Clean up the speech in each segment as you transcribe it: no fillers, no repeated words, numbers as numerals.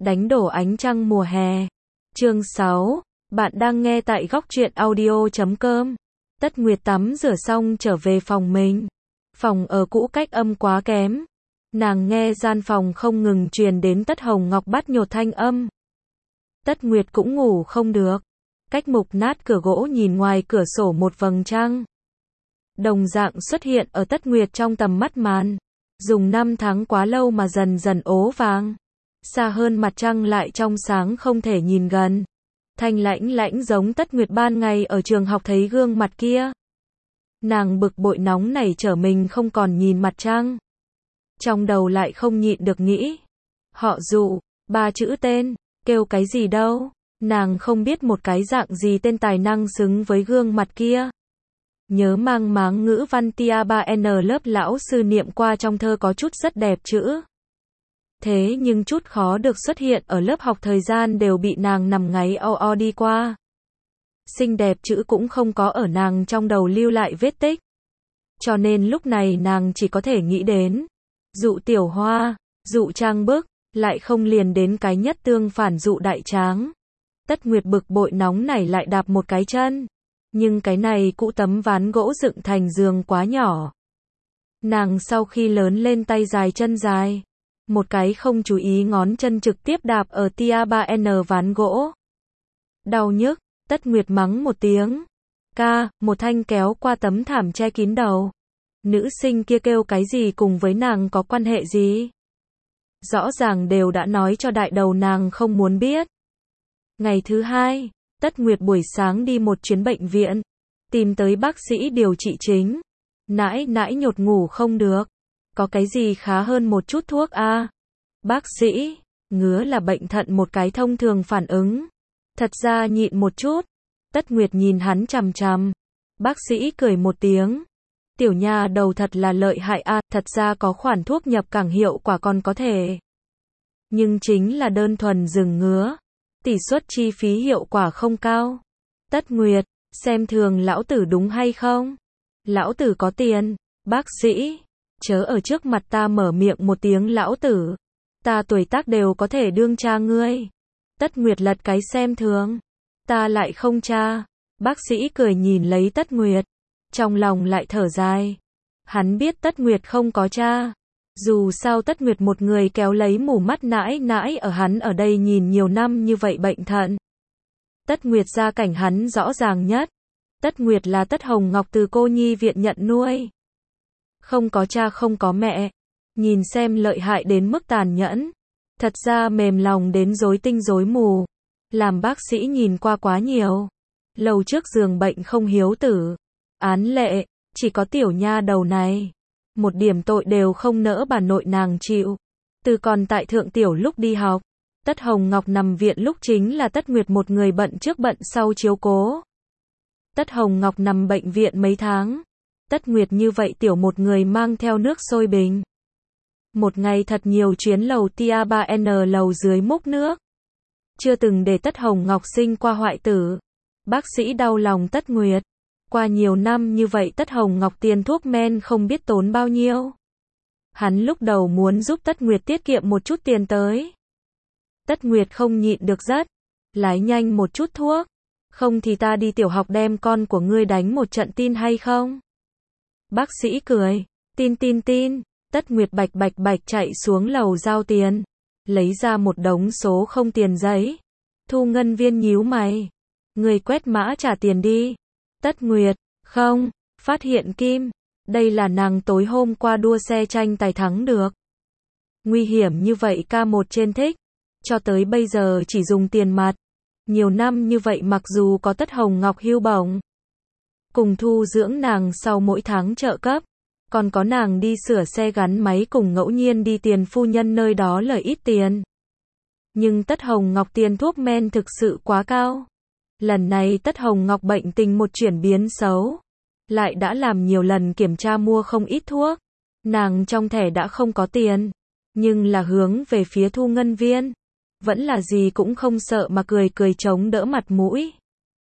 Đánh đổ ánh trăng mùa hè. Chương 6. Bạn đang nghe tại góc truyện audio.com. Tất Nguyệt tắm rửa xong trở về phòng mình. Phòng ở cũ cách âm quá kém. Nàng nghe gian phòng không ngừng truyền đến Tất Hồng Ngọc bắt nhột thanh âm. Tất Nguyệt cũng ngủ không được. Cách mục nát cửa gỗ nhìn ngoài cửa sổ một vầng trăng. Đồng dạng xuất hiện ở Tất Nguyệt trong tầm mắt màn. Dùng 5 tháng quá lâu mà dần dần ố vàng. Xa hơn mặt trăng lại trong sáng không thể nhìn gần. Thanh lãnh lãnh giống Tất Nguyệt ban ngày ở trường học thấy gương mặt kia. Nàng bực bội nóng nảy trở mình không còn nhìn mặt trăng. Trong đầu lại không nhịn được nghĩ. Họ Dụ, 3 chữ tên, kêu cái gì đâu. Nàng không biết một cái dạng gì tên tài năng xứng với gương mặt kia. Nhớ mang máng ngữ văn tia 3N lớp lão sư niệm qua trong thơ có chút rất đẹp chữ. Thế nhưng chút khó được xuất hiện ở lớp học thời gian đều bị nàng nằm ngáy o đi qua. Xinh đẹp chữ cũng không có ở nàng trong đầu lưu lại vết tích. Cho nên lúc này nàng chỉ có thể nghĩ đến Dụ tiểu hoa, Dụ trang bức, lại không liền đến cái nhất tương phản Dụ đại tráng. Tất Nguyệt bực bội nóng nảy lại đạp một cái chân. Nhưng cái này cũ tấm ván gỗ dựng thành giường quá nhỏ. Nàng sau khi lớn lên tay dài chân dài. Một cái không chú ý ngón chân trực tiếp đạp ở tia 3N ván gỗ. Đau nhức, Tất Nguyệt mắng một tiếng. Ca, một thanh kéo qua tấm thảm che kín đầu. Nữ sinh kia kêu cái gì cùng với nàng có quan hệ gì? Rõ ràng đều đã nói cho đại đầu nàng không muốn biết. Ngày thứ 2, Tất Nguyệt buổi sáng đi một chuyến bệnh viện. Tìm tới bác sĩ điều trị chính. Nãi nãi nhột ngủ không được. Có cái gì khá hơn một chút thuốc a? Bác sĩ, ngứa là bệnh thận một cái thông thường phản ứng. Thật ra nhịn một chút. Tất Nguyệt nhìn hắn chằm chằm. Bác sĩ cười một tiếng. Tiểu nha đầu thật là lợi hại a, thật ra có khoản thuốc nhập cảng hiệu quả còn có thể. Nhưng chính là đơn thuần dừng ngứa. Tỷ suất chi phí hiệu quả không cao. Tất Nguyệt, xem thường lão tử đúng hay không? Lão tử có tiền. Bác sĩ, chớ ở trước mặt ta mở miệng một tiếng lão tử. Ta tuổi tác đều có thể đương cha ngươi. Tất Nguyệt lật cái xem thường. Ta lại không cha. Bác sĩ cười nhìn lấy Tất Nguyệt. Trong lòng lại thở dài. Hắn biết Tất Nguyệt không có cha. Dù sao Tất Nguyệt một người kéo lấy mù mắt nãi nãi ở hắn ở đây nhìn nhiều năm như vậy bệnh thận. Tất Nguyệt gia cảnh hắn rõ ràng nhất. Tất Nguyệt là Tất Hồng Ngọc từ cô nhi viện nhận nuôi. Không có cha không có mẹ. Nhìn xem lợi hại đến mức tàn nhẫn. Thật ra mềm lòng đến rối tinh rối mù. Làm bác sĩ nhìn qua quá nhiều. Lầu trước giường bệnh không hiếu tử. Án lệ, chỉ có tiểu nha đầu này. Một điểm tội đều không nỡ bà nội nàng chịu. Từ còn tại thượng tiểu lúc đi học. Tất Hồng Ngọc nằm viện lúc chính là Tất Nguyệt một người bận trước bận sau chiếu cố. Tất Hồng Ngọc nằm bệnh viện mấy tháng. Tất Nguyệt như vậy tiểu một người mang theo nước sôi bình. Một ngày thật nhiều chuyến lầu tia 3N lầu dưới múc nước. Chưa từng để Tất Hồng Ngọc sinh qua hoại tử. Bác sĩ đau lòng Tất Nguyệt. Qua nhiều năm như vậy Tất Hồng Ngọc tiền thuốc men không biết tốn bao nhiêu. Hắn lúc đầu muốn giúp Tất Nguyệt tiết kiệm một chút tiền tới. Tất Nguyệt không nhịn được rất. Lái nhanh một chút thuốc. Không thì ta đi tiểu học đem con của ngươi đánh một trận tin hay không? Bác sĩ cười. Tin. Tất Nguyệt bạch bạch chạy xuống lầu giao tiền. Lấy ra một đống số không tiền giấy. Thu ngân viên nhíu mày. Người quét mã trả tiền đi. Tất Nguyệt, không, phát hiện kim. Đây là nàng tối hôm qua đua xe tranh tài thắng được. Nguy hiểm như vậy K1 trên thích. Cho tới bây giờ chỉ dùng tiền mặt. Nhiều năm như vậy mặc dù có Tất Hồng Ngọc hưu bổng. Cùng thu dưỡng nàng sau mỗi tháng trợ cấp. Còn có nàng đi sửa xe gắn máy cùng ngẫu nhiên đi tiền phu nhân nơi đó lời ít tiền. Nhưng Tất Hồng Ngọc tiền thuốc men thực sự quá cao. Lần này Tất Hồng Ngọc bệnh tình một chuyển biến xấu. Lại đã làm nhiều lần kiểm tra mua không ít thuốc. Nàng trong thẻ đã không có tiền. Nhưng là hướng về phía thu ngân viên. Vẫn là gì cũng không sợ mà cười chống đỡ mặt mũi.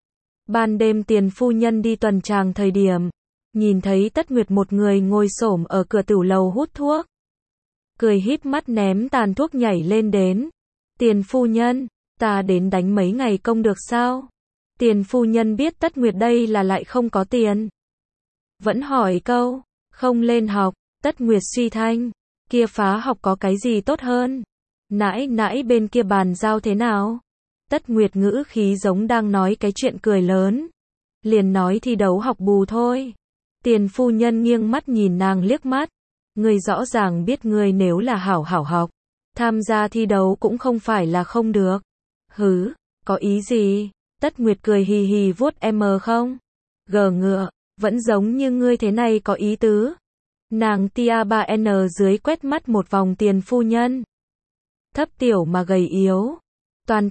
Ban đêm tiền phu nhân đi tuần tràng thời điểm. Nhìn thấy Tất Nguyệt một người ngồi xổm ở cửa tửu lầu hút thuốc. Cười híp mắt ném tàn thuốc nhảy lên đến. Tiền phu nhân, ta đến đánh mấy ngày công được sao? Tiền phu nhân biết Tất Nguyệt đây là lại không có tiền. Vẫn hỏi câu, không lên học, Tất Nguyệt suy thanh, kia phá học có cái gì tốt hơn? Nãi nãi bên kia bàn giao thế nào? Tất Nguyệt ngữ khí giống đang nói cái chuyện cười lớn. Liền nói thi đấu học bù thôi. Tiền phu nhân nghiêng mắt nhìn nàng liếc mắt. Ngươi rõ ràng biết ngươi nếu là hảo hảo học, tham gia thi đấu cũng không phải là không được. Hứ, có ý gì? Tất Nguyệt cười hì hì vuốt em không? Gờ ngựa, vẫn giống như ngươi thế này có ý tứ. Nàng tia 3N dưới quét mắt một vòng tiền phu nhân. Thấp tiểu mà gầy yếu. Toàn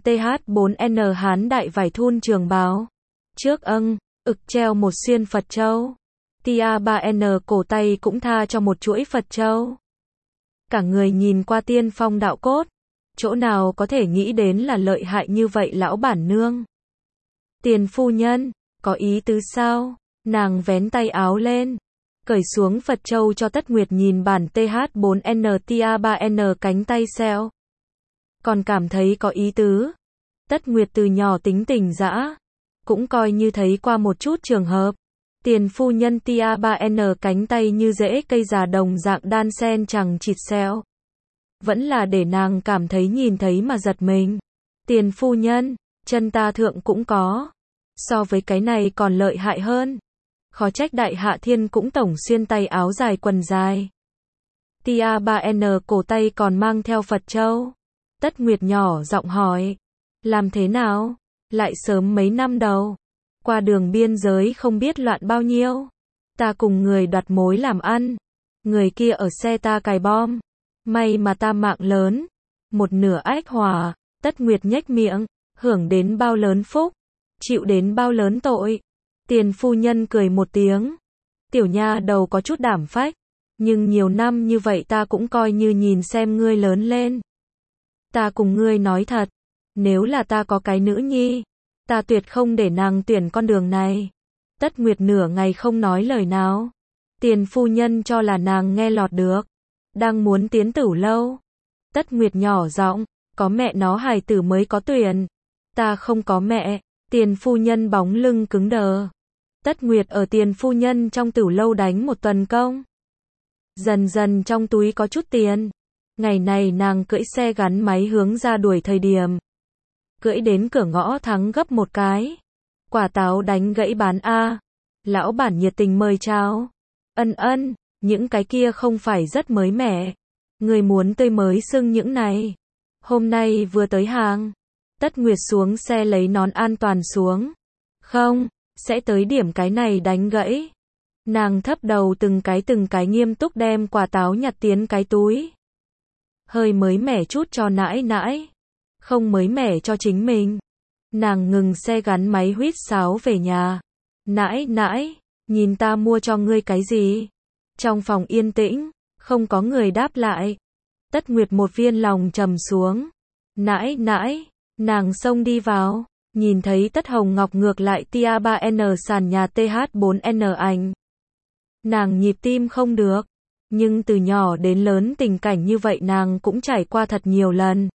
TH4N hán đại vải thun trường bào. Trước ực treo một xuyên Phật châu. Tia 3N cổ tay cũng tha cho một chuỗi Phật châu. Cả người nhìn qua tiên phong đạo cốt. Chỗ nào có thể nghĩ đến là lợi hại như vậy lão bản nương. Tiền phu nhân, có ý tứ sao? Nàng vén tay áo lên. Cởi xuống Phật châu cho Tất Nguyệt nhìn bản TH4N tia 3N cánh tay xeo. Còn cảm thấy có ý tứ. Tất Nguyệt từ nhỏ tính tình dã. Cũng coi như thấy qua một chút trường hợp. Tiền phu nhân tia 3N cánh tay như rễ cây già đồng dạng đan sen chẳng chịt xeo. Vẫn là để nàng cảm thấy nhìn thấy mà giật mình. Tiền phu nhân, chân ta thượng cũng có. So với cái này còn lợi hại hơn. Khó trách đại hạ thiên cũng tổng xuyên tay áo dài quần dài. Tia 3N cổ tay còn mang theo Phật châu. Tất Nguyệt nhỏ giọng hỏi. Làm thế nào? Lại sớm mấy năm đầu. Qua đường biên giới không biết loạn bao nhiêu. Ta cùng người đoạt mối làm ăn. Người kia ở xe ta cài bom. May mà ta mạng lớn. Một nửa ách hỏa. Tất Nguyệt nhếch miệng. Hưởng đến bao lớn phúc. Chịu đến bao lớn tội. Tiền phu nhân cười một tiếng. Tiểu nha đầu có chút đảm phách. Nhưng nhiều năm như vậy ta cũng coi như nhìn xem ngươi lớn lên. Ta cùng ngươi nói thật. Nếu là ta có cái nữ nhi. Ta tuyệt không để nàng tuyển con đường này. Tất Nguyệt nửa ngày không nói lời nào. Tiền phu nhân cho là nàng nghe lọt được. Đang muốn tiến Tửu lâu. Tất Nguyệt nhỏ giọng. Có mẹ nó hài tử mới có tuyển. Ta không có mẹ. Tiền phu nhân bóng lưng cứng đờ. Tất Nguyệt ở tiền phu nhân trong Tửu lâu đánh một tuần công. Dần dần trong túi có chút tiền. Ngày này nàng cưỡi xe gắn máy hướng ra đuổi thời điểm. Cưỡi đến cửa ngõ thắng gấp một cái. Quả táo đánh gãy bán a. Lão bản nhiệt tình mời chào. Ân, những cái kia không phải rất mới mẻ. Người muốn tươi mới xưng những này. Hôm nay vừa tới hàng. Tất Nguyệt xuống xe lấy nón an toàn xuống. Không, sẽ tới điểm cái này đánh gãy. Nàng thấp đầu từng cái nghiêm túc đem quả táo nhặt tiến cái túi. Hơi mới mẻ chút cho nãi nãi. Không mới mẻ cho chính mình. Nàng ngừng xe gắn máy huýt sáo về nhà. Nãi nãi, nhìn ta mua cho ngươi cái gì? Trong phòng yên tĩnh, không có người đáp lại. Tất Nguyệt một viên lòng trầm xuống. Nãi nãi, nàng xông đi vào. Nhìn thấy Tất Hồng Ngọc ngược lại tia 3N sàn nhà TH4N ảnh. Nàng nhịp tim không được. Nhưng từ nhỏ đến lớn tình cảnh như vậy nàng cũng trải qua thật nhiều lần.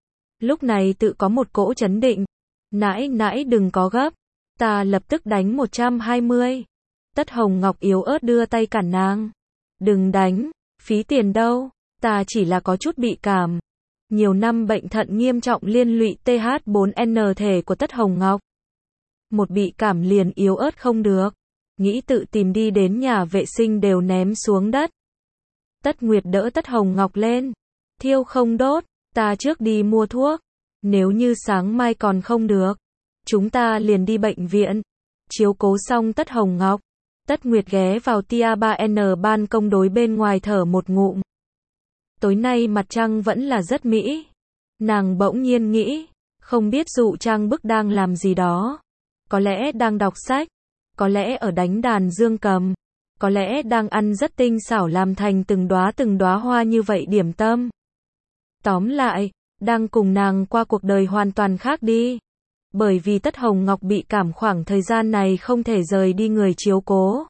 Lúc này tự có một cỗ chấn định. Nãi nãi đừng có gấp. Ta lập tức đánh 120. Tất Hồng Ngọc yếu ớt đưa tay cản nàng. Đừng đánh, phí tiền đâu. Ta chỉ là có chút bị cảm. Nhiều năm bệnh thận nghiêm trọng liên lụy TH4N thể của Tất Hồng Ngọc. Một bị cảm liền yếu ớt không được. Nghĩ tự tìm đi đến nhà vệ sinh đều ném xuống đất. Tất Nguyệt đỡ Tất Hồng Ngọc lên. Thiêu không đốt, ta trước đi mua thuốc. Nếu như sáng mai còn không được, chúng ta liền đi bệnh viện. Chiếu cố xong Tất Hồng Ngọc. Tất Nguyệt ghé vào tia 3N ban công đối bên ngoài thở một ngụm. Tối nay mặt trăng vẫn là rất mỹ. Nàng bỗng nhiên nghĩ, không biết dụ trang bức đang làm gì đó. Có lẽ đang đọc sách, có lẽ ở đánh đàn dương cầm, có lẽ đang ăn rất tinh xảo làm thành từng đóa hoa như vậy điểm tâm. Tóm lại, đang cùng nàng qua cuộc đời hoàn toàn khác đi. Bởi vì Tất Hồng Ngọc bị cảm khoảng thời gian này không thể rời đi người chiếu cố.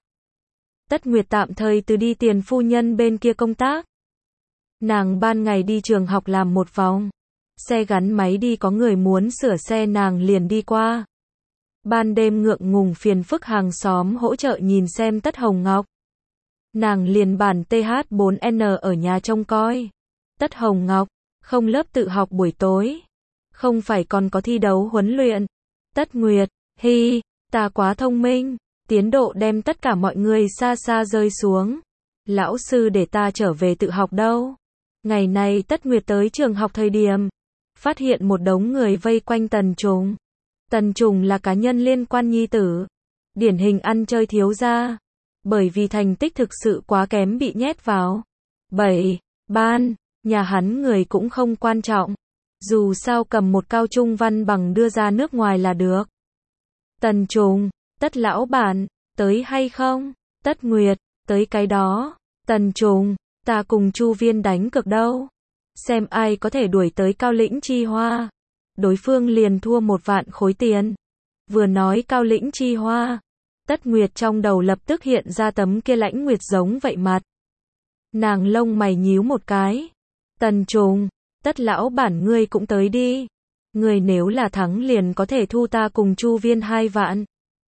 Tất Nguyệt tạm thời từ đi tiền phu nhân bên kia công tác. Nàng ban ngày đi trường học làm một vòng. Xe gắn máy đi có người muốn sửa xe nàng liền đi qua. Ban đêm ngượng ngùng phiền phức hàng xóm hỗ trợ nhìn xem Tất Hồng Ngọc. Nàng liền bản TH4N ở nhà trông coi. Tất Hồng Ngọc, không lớp tự học buổi tối. Không phải còn có thi đấu huấn luyện. Tất Nguyệt, hi, ta quá thông minh. Tiến độ đem tất cả mọi người xa xa rơi xuống. Lão sư để ta trở về tự học đâu. Ngày này Tất Nguyệt tới trường học thời điểm. Phát hiện một đống người vây quanh Tần Trùng. Tần Trùng là cá nhân liên quan nhi tử. Điển hình ăn chơi thiếu gia. Bởi vì thành tích thực sự quá kém bị nhét vào 7 ban, nhà hắn người cũng không quan trọng. Dù sao cầm một cao trung văn bằng đưa ra nước ngoài là được. Tần Trùng, Tất lão bản, tới hay không? Tất Nguyệt, tới cái đó. Tần Trùng, ta cùng Chu Viên đánh cược đâu. Xem ai có thể đuổi tới Cao Lĩnh Chi Hoa. Đối phương liền thua 1 vạn khối tiền. Vừa nói Cao Lĩnh Chi Hoa, Tất Nguyệt trong đầu lập tức hiện ra tấm kia Lãnh Nguyệt giống vậy mặt. Nàng lông mày nhíu một cái. Tần Trùng, Tất lão bản ngươi cũng tới đi. Ngươi nếu là thắng liền có thể thu ta cùng Chu Viên 2 vạn.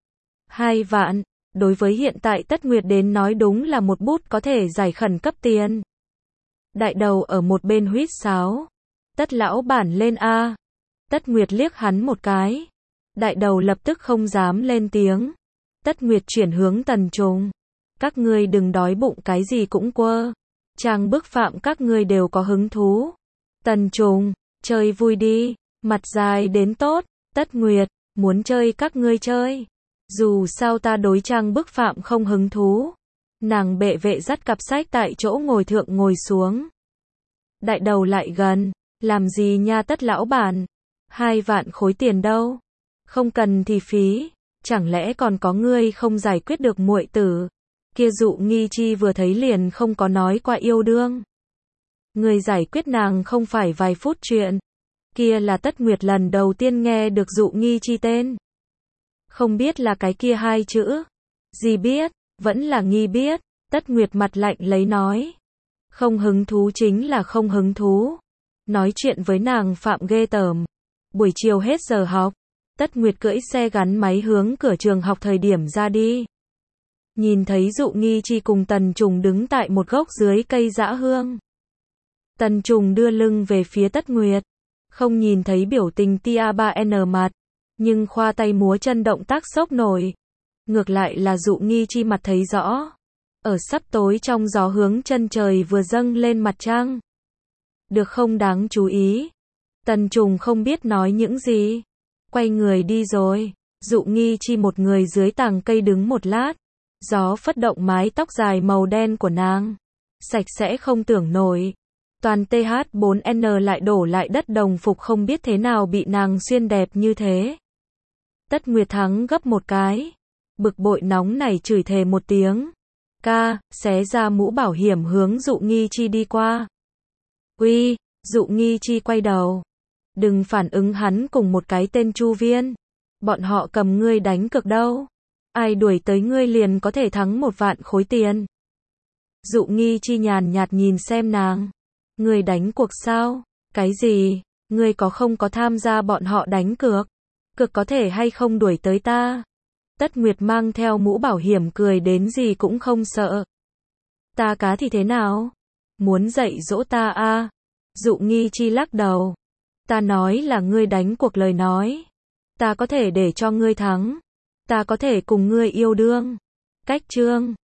2 vạn, đối với hiện tại Tất Nguyệt đến nói đúng là một bút có thể giải khẩn cấp tiền. Đại đầu ở một bên huýt sáo. Tất lão bản lên a. Tất Nguyệt liếc hắn một cái. Đại đầu lập tức không dám lên tiếng. Tất Nguyệt chuyển hướng Tần Trùng. Các ngươi đừng đói bụng cái gì cũng quơ. Trang bức phạm các ngươi đều có hứng thú. Tần Trùng, chơi vui đi. Mặt dài đến tốt. Tất Nguyệt, muốn chơi các ngươi chơi. Dù sao ta đối trang bức phạm không hứng thú. Nàng bệ vệ dắt cặp sách tại chỗ ngồi thượng ngồi xuống. Đại đầu lại gần. Làm gì nha Tất lão bản. 2 vạn khối tiền đâu. Không cần thì phí. Chẳng lẽ còn có ngươi không giải quyết được muội tử. Kia Dụ Nghi Chi vừa thấy liền không có nói qua yêu đương. Người giải quyết nàng không phải vài phút chuyện. Kia là Tất Nguyệt lần đầu tiên nghe được Dụ Nghi Chi tên. Không biết là cái kia 2 chữ. Gì biết, vẫn là nghi biết. Tất Nguyệt mặt lạnh lấy nói. Không hứng thú chính là không hứng thú. Nói chuyện với nàng phạm ghê tởm. Buổi chiều hết giờ học. Tất Nguyệt cưỡi xe gắn máy hướng cửa trường học thời điểm ra đi. Nhìn thấy Dụ Nghi Chi cùng Tần Trùng đứng tại một gốc dưới cây dã hương. Tần Trùng đưa lưng về phía Tất Nguyệt. Không nhìn thấy biểu tình tia 3N mặt. Nhưng khoa tay múa chân động tác sốc nổi. Ngược lại là Dụ Nghi Chi mặt thấy rõ. Ở sắp tối trong gió hướng chân trời vừa dâng lên mặt trăng. Được không đáng chú ý. Tần Trùng không biết nói những gì. Quay người đi rồi. Dụ Nghi Chi một người dưới tàng cây đứng một lát. Gió phất động mái tóc dài màu đen của nàng. Sạch sẽ không tưởng nổi. Toàn TH4N lại đổ lại đất đồng phục không biết thế nào bị nàng xuyên đẹp như thế. Tất Nguyệt thắng gấp một cái. Bực bội nóng này chửi thề một tiếng. Ca, xé ra mũ bảo hiểm hướng Dụ Nghi Chi đi qua. Uy, Dụ Nghi Chi quay đầu. Đừng phản ứng hắn cùng một cái tên Chu Viên. Bọn họ cầm ngươi đánh cược đâu. Ai đuổi tới ngươi liền có thể thắng 1 vạn khối tiền. Dụ Nghi Chi nhàn nhạt nhìn xem nàng. Ngươi đánh cuộc sao? Cái gì? Ngươi có không có tham gia bọn họ đánh cược? Cực có thể hay không đuổi tới ta? Tất Nguyệt mang theo mũ bảo hiểm cười đến gì cũng không sợ. Ta cá thì thế nào? Muốn dạy dỗ ta à? Dụ Nghi Chi lắc đầu. Ta nói là ngươi đánh cuộc lời nói. Ta có thể để cho ngươi thắng. Ta có thể cùng ngươi yêu đương. Cách chương